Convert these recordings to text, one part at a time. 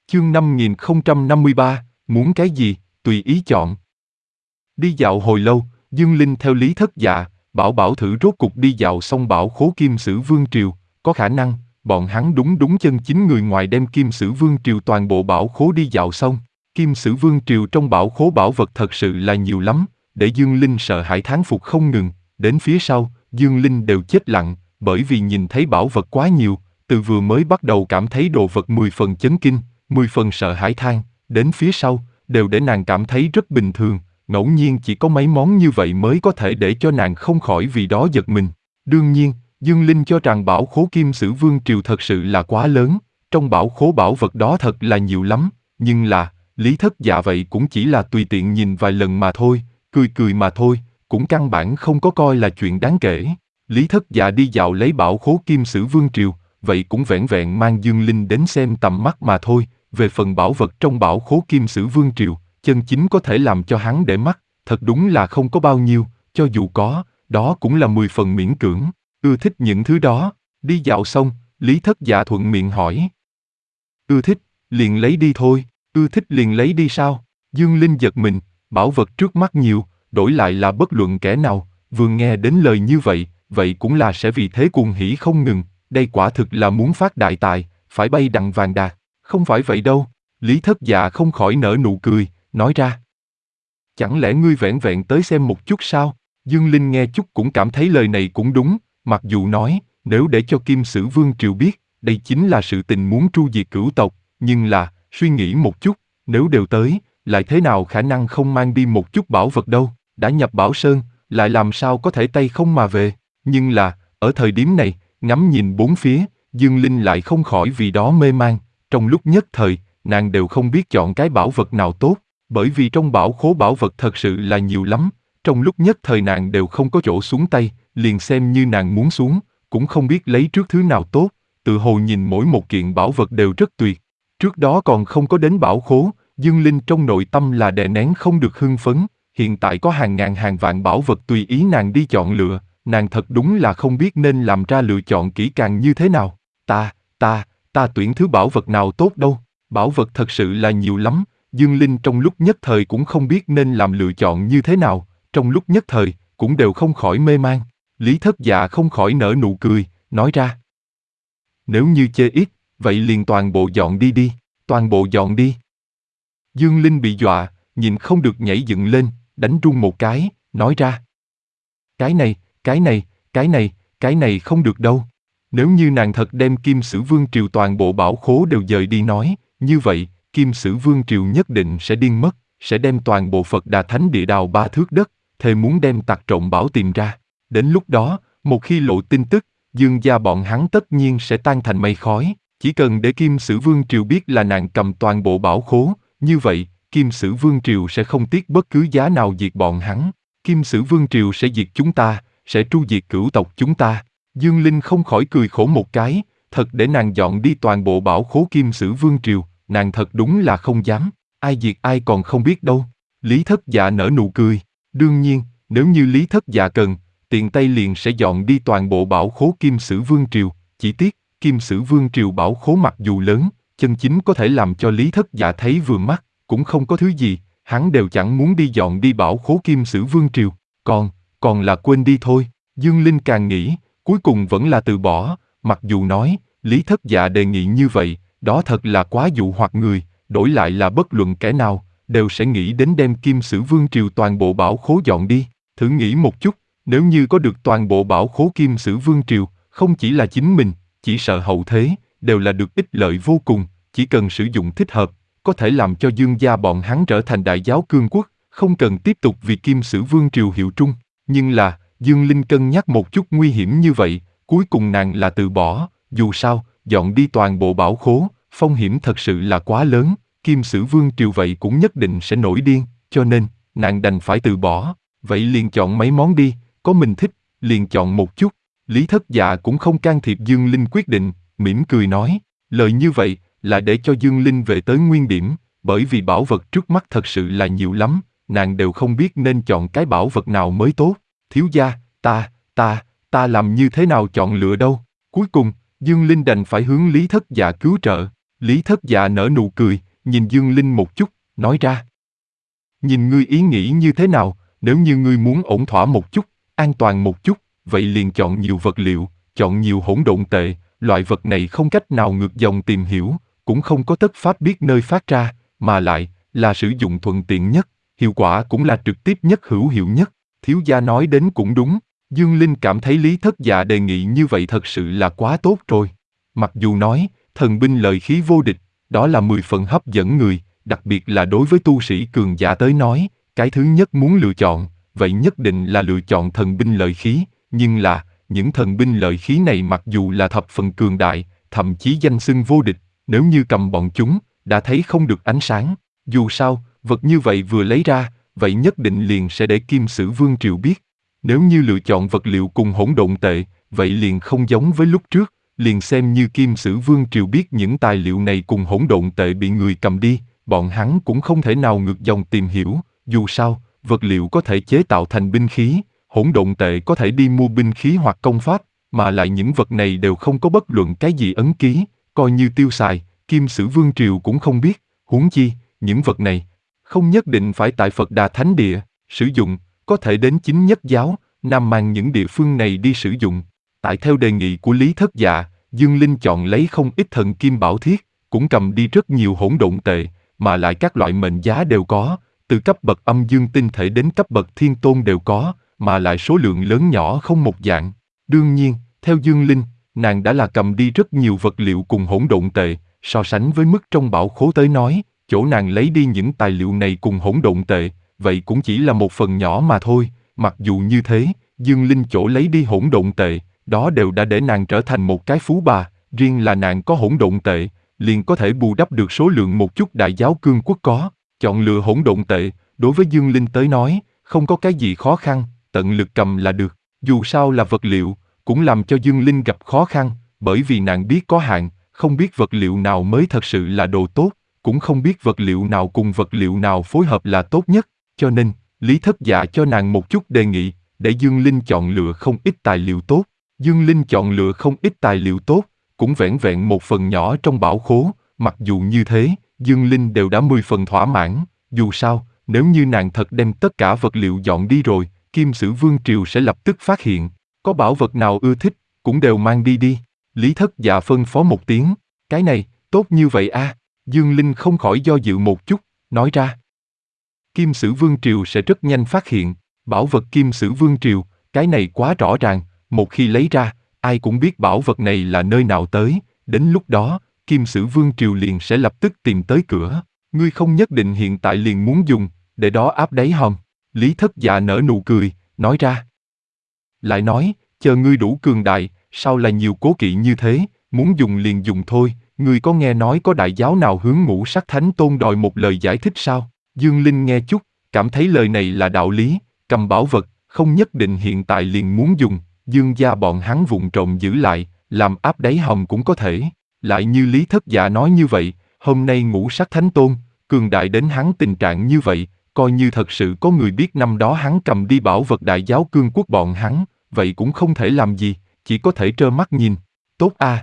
Chương 5053, muốn cái gì, tùy ý chọn. Đi dạo hồi lâu, Dương Linh theo Lý Thất Dạ, bảo thử rốt cục đi dạo xong bảo khố Kim Sử Vương Triều, có khả năng, bọn hắn đúng chân chính người ngoài đem Kim Sử Vương Triều toàn bộ bảo khố đi dạo xong. Kim Sử Vương Triều trong bảo khố bảo vật thật sự là nhiều lắm, để Dương Linh sợ hãi thán phục không ngừng, đến phía sau, Dương Linh đều chết lặng, bởi vì nhìn thấy bảo vật quá nhiều, từ vừa mới bắt đầu cảm thấy đồ vật 10 phần chấn kinh, 10 phần sợ hãi than, đến phía sau, đều để nàng cảm thấy rất bình thường, ngẫu nhiên chỉ có mấy món như vậy mới có thể để cho nàng không khỏi vì đó giật mình. Đương nhiên, Dương Linh cho rằng bảo khố Kim Sử Vương Triều thật sự là quá lớn, trong bảo khố bảo vật đó thật là nhiều lắm, nhưng là, Lý Thất Dạ vậy cũng chỉ là tùy tiện nhìn vài lần mà thôi, cười mà thôi, cũng căn bản không có coi là chuyện đáng kể. Lý Thất Dạ đi dạo lấy bảo khố Kim Sử Vương Triều, vậy cũng vẻn vẹn mang Dương Linh đến xem tầm mắt mà thôi, về phần bảo vật trong bảo khố Kim Sử Vương Triều, chân chính có thể làm cho hắn để mắt, thật đúng là không có bao nhiêu, cho dù có, đó cũng là 10 phần miễn cưỡng, ưa thích những thứ đó. Đi dạo xong, Lý Thất Dạ thuận miệng hỏi. Ưa thích, liền lấy đi thôi, ưa thích liền lấy đi sao? Dương Linh giật mình, bảo vật trước mắt nhiều, đổi lại là bất luận kẻ nào, vừa nghe đến lời như vậy, vậy cũng là sẽ vì thế cuồng hỉ không ngừng, đây quả thực là muốn phát đại tài, phải bay đặng vàng đạt, không phải vậy đâu. Lý Thất Dạ không khỏi nở nụ cười, nói ra. Chẳng lẽ ngươi vẻn vẹn tới xem một chút sao? Dương Linh nghe chút cũng cảm thấy lời này cũng đúng, mặc dù nói, nếu để cho Kim Sử Vương Triều biết, đây chính là sự tình muốn tru diệt cửu tộc, nhưng là, suy nghĩ một chút, nếu đều tới, lại thế nào khả năng không mang đi một chút bảo vật đâu, đã nhập Bảo Sơn, lại làm sao có thể tay không mà về, nhưng là, ở thời điểm này, ngắm nhìn bốn phía, Dương Linh lại không khỏi vì đó mê man, trong lúc nhất thời, nàng đều không biết chọn cái bảo vật nào tốt, bởi vì trong bảo khố bảo vật thật sự là nhiều lắm, trong lúc nhất thời nàng đều không có chỗ xuống tay, liền xem như nàng muốn xuống, cũng không biết lấy trước thứ nào tốt, tự hồ nhìn mỗi một kiện bảo vật đều rất tuyệt. Trước đó còn không có đến bảo khố, Dương Linh trong nội tâm là đè nén không được hưng phấn, hiện tại có hàng ngàn hàng vạn bảo vật tùy ý nàng đi chọn lựa, nàng thật đúng là không biết nên làm ra lựa chọn kỹ càng như thế nào. Ta tuyển thứ bảo vật nào tốt đâu, bảo vật thật sự là nhiều lắm, Dương Linh trong lúc nhất thời cũng không biết nên làm lựa chọn như thế nào, trong lúc nhất thời, cũng đều không khỏi mê man. Lý Thất Dạ không khỏi nở nụ cười, nói ra. Nếu như chê ít, vậy liền toàn bộ dọn đi đi, toàn bộ dọn đi. Dương Linh bị dọa, nhìn không được nhảy dựng lên, đánh run một cái, nói ra. Cái này không được đâu. Nếu như nàng thật đem Kim Sử Vương Triều toàn bộ bảo khố đều dời đi nói, như vậy, Kim Sử Vương Triều nhất định sẽ điên mất, sẽ đem toàn bộ Phật Đà Thánh Địa đào 3 thước đất, thề muốn đem tặc trộm bảo tìm ra. Đến lúc đó, một khi lộ tin tức, Dương gia bọn hắn tất nhiên sẽ tan thành mây khói, chỉ cần để Kim Sử Vương Triều biết là nàng cầm toàn bộ bảo khố, như vậy, Kim Sử Vương Triều sẽ không tiếc bất cứ giá nào diệt bọn hắn. Kim Sử Vương Triều sẽ diệt chúng ta, sẽ tru diệt cửu tộc chúng ta. Dương Linh không khỏi cười khổ một cái, thật để nàng dọn đi toàn bộ bảo khố Kim Sử Vương Triều, nàng thật đúng là không dám, ai diệt ai còn không biết đâu. Lý Thất Dạ nở nụ cười, đương nhiên, nếu như Lý Thất Dạ cần, tiện tay liền sẽ dọn đi toàn bộ bảo khố Kim Sử Vương Triều, chỉ tiếc, Kim Sử Vương Triều bảo khố mặc dù lớn, chân chính có thể làm cho Lý Thất Dạ thấy vừa mắt, cũng không có thứ gì, hắn đều chẳng muốn đi dọn đi bảo khố Kim Sử Vương Triều, còn là quên đi thôi. Dương Linh càng nghĩ, cuối cùng vẫn là từ bỏ, mặc dù nói, Lý Thất Dạ đề nghị như vậy, đó thật là quá dụ hoặc người, đổi lại là bất luận kẻ nào, đều sẽ nghĩ đến đem Kim Sử Vương Triều toàn bộ bảo khố dọn đi. Thử nghĩ một chút, nếu như có được toàn bộ bảo khố Kim Sử Vương Triều, không chỉ là chính mình, chỉ sợ hậu thế, đều là được ích lợi vô cùng, chỉ cần sử dụng thích hợp, có thể làm cho Dương gia bọn hắn trở thành đại giáo cương quốc, không cần tiếp tục vì Kim Sử Vương Triều hiệu trung. Nhưng là, Dương Linh cân nhắc một chút nguy hiểm như vậy, cuối cùng nàng là từ bỏ, dù sao, dọn đi toàn bộ bảo khố, phong hiểm thật sự là quá lớn, Kim Sử Vương Triều vậy cũng nhất định sẽ nổi điên, cho nên, nàng đành phải từ bỏ, vậy liền chọn mấy món đi, có mình thích, liền chọn một chút. Lý Thất Dạ cũng không can thiệp Dương Linh quyết định, mỉm cười nói, lời như vậy, là để cho Dương Linh về tới nguyên điểm, bởi vì bảo vật trước mắt thật sự là nhiều lắm, nàng đều không biết nên chọn cái bảo vật nào mới tốt. Thiếu gia, ta làm như thế nào chọn lựa đâu? Cuối cùng, Dương Linh đành phải hướng Lý Thất Dạ cứu trợ. Lý Thất Dạ nở nụ cười, nhìn Dương Linh một chút, nói ra. Nhìn ngươi ý nghĩ như thế nào, nếu như ngươi muốn ổn thỏa một chút, an toàn một chút, vậy liền chọn nhiều vật liệu, chọn nhiều hỗn độn tệ, loại vật này không cách nào ngược dòng tìm hiểu, cũng không có tất pháp biết nơi phát ra, mà lại, là sử dụng thuận tiện nhất, hiệu quả cũng là trực tiếp nhất hữu hiệu nhất. Thiếu gia nói đến cũng đúng, Dương Linh cảm thấy Lý Thất Dạ đề nghị như vậy thật sự là quá tốt rồi. Mặc dù nói, thần binh lợi khí vô địch, đó là 10 phần hấp dẫn người, đặc biệt là đối với tu sĩ cường giả tới nói, cái thứ nhất muốn lựa chọn, vậy nhất định là lựa chọn thần binh lợi khí, nhưng là, những thần binh lợi khí này mặc dù là thập phần cường đại, thậm chí danh xưng vô địch, nếu như cầm bọn chúng, đã thấy không được ánh sáng. Dù sao, vật như vậy vừa lấy ra, vậy nhất định liền sẽ để Kim Sử Vương Triều biết. Nếu như lựa chọn vật liệu cùng hỗn độn tệ, vậy liền không giống với lúc trước, liền xem như Kim Sử Vương Triều biết những tài liệu này cùng hỗn độn tệ bị người cầm đi, bọn hắn cũng không thể nào ngược dòng tìm hiểu, dù sao, vật liệu có thể chế tạo thành binh khí, hỗn độn tệ có thể đi mua binh khí hoặc công pháp, mà lại những vật này đều không có bất luận cái gì ấn ký, coi như tiêu xài, Kim Sử Vương Triều cũng không biết, huống chi, những vật này, không nhất định phải tại Phật Đà Thánh Địa, sử dụng, có thể đến Chính Nhất Giáo, Nam Mang những địa phương này đi sử dụng. Tại theo đề nghị của Lý Thất Dạ, Dương Linh chọn lấy không ít thần kim bảo thiết, cũng cầm đi rất nhiều hỗn độn tệ, mà lại các loại mệnh giá đều có, từ cấp bậc âm dương tinh thể đến cấp bậc thiên tôn đều có, mà lại số lượng lớn nhỏ không một dạng. Đương nhiên, theo Dương Linh, nàng đã là cầm đi rất nhiều vật liệu cùng hỗn độn tệ, so sánh với mức trong bảo khố tới nói, chỗ nàng lấy đi những tài liệu này cùng hỗn độn tệ, vậy cũng chỉ là một phần nhỏ mà thôi. Mặc dù như thế, Dương Linh chỗ lấy đi hỗn độn tệ, đó đều đã để nàng trở thành một cái phú bà, riêng là nàng có hỗn độn tệ, liền có thể bù đắp được số lượng một chút đại giáo cương quốc có. Chọn lựa hỗn độn tệ, đối với Dương Linh tới nói, không có cái gì khó khăn, tận lực cầm là được. Dù sao là vật liệu, cũng làm cho Dương Linh gặp khó khăn, bởi vì nàng biết có hạn, không biết vật liệu nào mới thật sự là đồ tốt, cũng không biết vật liệu nào cùng vật liệu nào phối hợp là tốt nhất, cho nên, Lý Thất Dạ cho nàng một chút đề nghị, để Dương Linh chọn lựa không ít tài liệu tốt. Dương Linh chọn lựa không ít tài liệu tốt, cũng vẻn vẹn một phần nhỏ trong bảo khố, mặc dù như thế, Dương Linh đều đã 10 phần thỏa mãn, dù sao, nếu như nàng thật đem tất cả vật liệu dọn đi rồi, Kim Sử Vương Triều sẽ lập tức phát hiện, có bảo vật nào ưa thích, cũng đều mang đi đi. Lý Thất Dạ phân phó một tiếng, cái này, tốt như vậy a. Dương Linh không khỏi do dự một chút, nói ra. Kim Sử Vương Triều sẽ rất nhanh phát hiện, bảo vật Kim Sử Vương Triều, cái này quá rõ ràng, một khi lấy ra, ai cũng biết bảo vật này là nơi nào tới, đến lúc đó, Kim Sử Vương Triều liền sẽ lập tức tìm tới cửa. Ngươi không nhất định hiện tại liền muốn dùng, để đó áp đáy hòm. Lý Thất Dạ nở nụ cười, nói ra. Lại nói, chờ ngươi đủ cường đại, sao là nhiều cố kỵ như thế, muốn dùng liền dùng thôi, ngươi có nghe nói có đại giáo nào hướng Ngũ Sắc Thánh Tôn đòi một lời giải thích sao? Dương Linh nghe chút, cảm thấy lời này là đạo lý, cầm bảo vật, không nhất định hiện tại liền muốn dùng, Dương gia bọn hắn vụng trộm giữ lại, làm áp đáy hòm cũng có thể. Lại như Lý Thất Dạ nói như vậy, hôm nay Ngũ Sắc Thánh Tôn, cường đại đến hắn tình trạng như vậy, coi như thật sự có người biết năm đó hắn cầm đi bảo vật đại giáo cương quốc bọn hắn, vậy cũng không thể làm gì, chỉ có thể trơ mắt nhìn. Tốt a,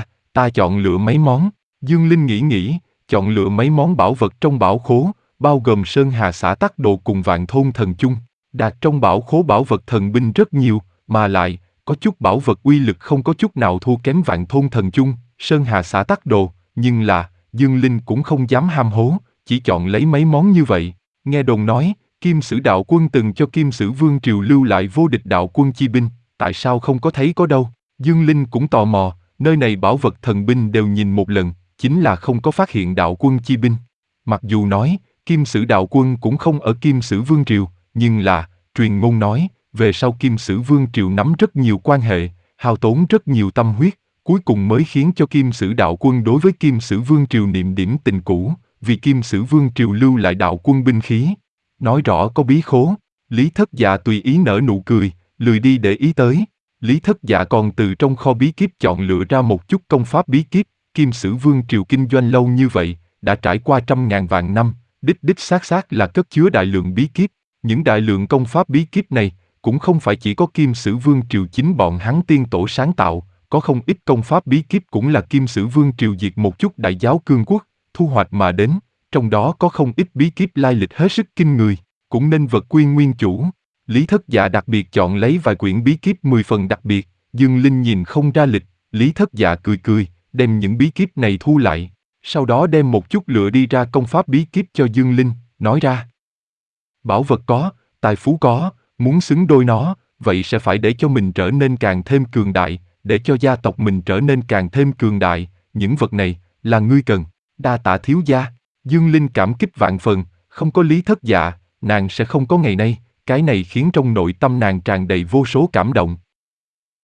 ta chọn lựa mấy món. Dương Linh nghĩ, chọn lựa mấy món bảo vật trong bảo khố, bao gồm Sơn Hà Xã Tắc Đồ cùng Vạn Thôn Thần Chung. Đạt trong bảo khố bảo vật thần binh rất nhiều, mà lại, có chút bảo vật uy lực không có chút nào thua kém Vạn Thôn Thần Chung, Sơn Hà Xã Tắc Đồ, nhưng là, Dương Linh cũng không dám ham hố, chỉ chọn lấy mấy món như vậy. Nghe đồn nói, Kim Sử Đạo Quân từng cho Kim Sử Vương Triều lưu lại vô địch đạo quân chi binh, tại sao không có thấy có đâu? Dương Linh cũng tò mò, nơi này bảo vật thần binh đều nhìn một lần, chính là không có phát hiện đạo quân chi binh. Mặc dù nói, Kim Sử Đạo Quân cũng không ở Kim Sử Vương Triều, nhưng là, truyền ngôn nói, về sau Kim Sử Vương Triều nắm rất nhiều quan hệ, hao tốn rất nhiều tâm huyết, cuối cùng mới khiến cho Kim Sử Đạo Quân đối với Kim Sử Vương Triều niệm điểm tình cũ, vì Kim Sử Vương Triều lưu lại đạo quân binh khí. Nói rõ có bí khố, Lý Thất Dạ tùy ý nở nụ cười, lười đi để ý tới. Lý Thất Dạ còn từ trong kho bí kíp chọn lựa ra một chút công pháp bí kíp, Kim Sử Vương Triều kinh doanh lâu như vậy, đã trải qua trăm ngàn vạn năm, đích xác là cất chứa đại lượng bí kíp. Những đại lượng công pháp bí kíp này, cũng không phải chỉ có Kim Sử Vương Triều chính bọn hắn tiên tổ sáng tạo, có không ít công pháp bí kíp cũng là Kim Sử Vương triều diệt một chút đại giáo cương quốc, thu hoạch mà đến, trong đó có không ít bí kíp lai lịch hết sức kinh người, cũng nên vật quy nguyên chủ. Lý Thất Dạ đặc biệt chọn lấy vài quyển bí kíp 10 phần đặc biệt, Dương Linh nhìn không ra lịch, Lý Thất Dạ cười cười, đem những bí kíp này thu lại, sau đó đem một chút lựa đi ra công pháp bí kíp cho Dương Linh, nói ra. Bảo vật có, tài phú có, muốn xứng đôi nó, vậy sẽ phải để cho mình trở nên càng thêm cường đại, để cho gia tộc mình trở nên càng thêm cường đại, những vật này, là ngươi cần, đa tạ thiếu gia. Dương Linh cảm kích vạn phần, không có Lý Thất Dạ, nàng sẽ không có ngày nay, cái này khiến trong nội tâm nàng tràn đầy vô số cảm động.